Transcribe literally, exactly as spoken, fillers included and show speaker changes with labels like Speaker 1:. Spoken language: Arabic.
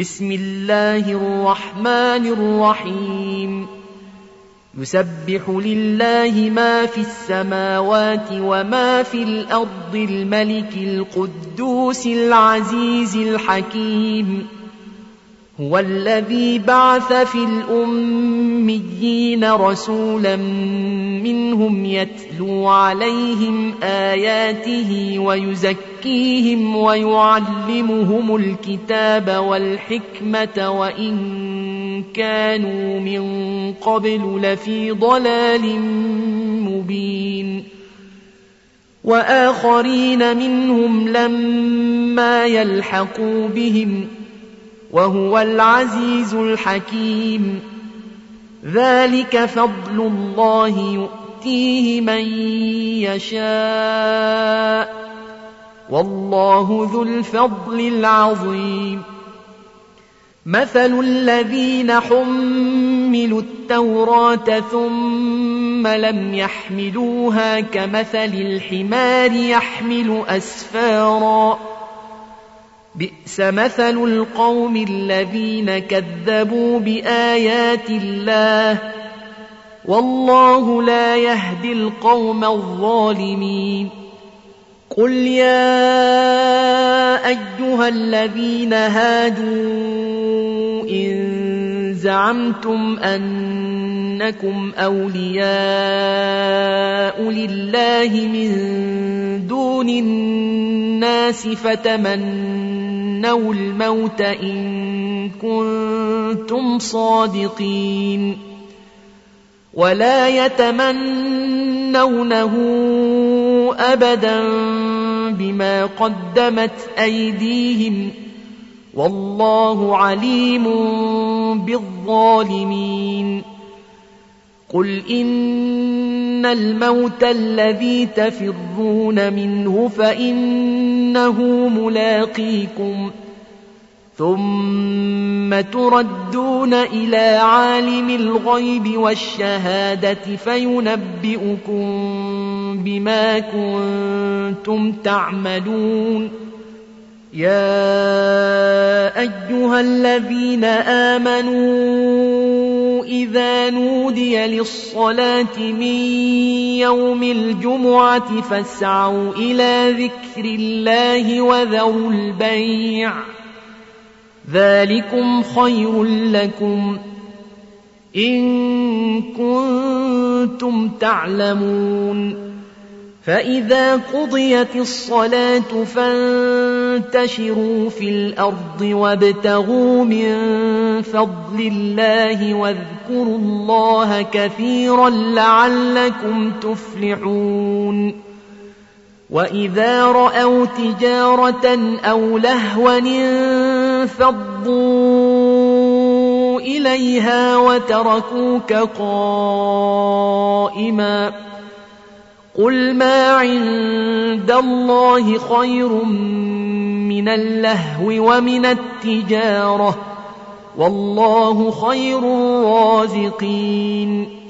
Speaker 1: بسم الله الرحمن الرحيم يسبح لله ما في السماوات وما في الأرض الملك القدوس العزيز الحكيم هو الذي بعث في الأميين رسولا منهم يتلو عليهم آياته ويزكيهم ويعلمهم الكتاب والحكمة وإن كانوا من قبل لفي ضلال مبين وآخرين منهم لما يلحقوا بهم وهو العزيز الحكيم ذلك فضل الله يؤتيه من يشاء والله ذو الفضل العظيم مثل الذين حملوا التوراة ثم لم يحملوها كمثل الحمار يحمل أسفارا بئس مثل القوم الذين كذبوا بآيات الله والله لا يهدي القوم الظالمين قل يا أيها الذين هادوا إن زعمتم أنكم أولياء لله من دون الناس فتمنوا الموت إن كنتم صادقين ولا يتمنونه أبدا بما قدمت أيديهم والله عليم بالظالمين قل إن الموت الذي تفرون منه فإنه ملاقيكم ثم تردون إلى عالم الغيب والشهادة فينبئكم بما كنتم تعملون يا أيها الذين آمنوا إذا نودي للصلاة من يوم الجمعة فاسعوا إلى ذكر الله وذروا البيع ذلكم خير لكم إن كنتم تعلمون فإذا قضيت الصلاة فانتشروا في الأرض وابتغوا من فضل الله واذكروا الله كثيرا لعلكم تفلحون وإذا رأوا تجارة أو لهوا انفضوا إليها وتركوك قائما قل ما عند الله خير من اللهو ومن التجارة والله خير الرازقين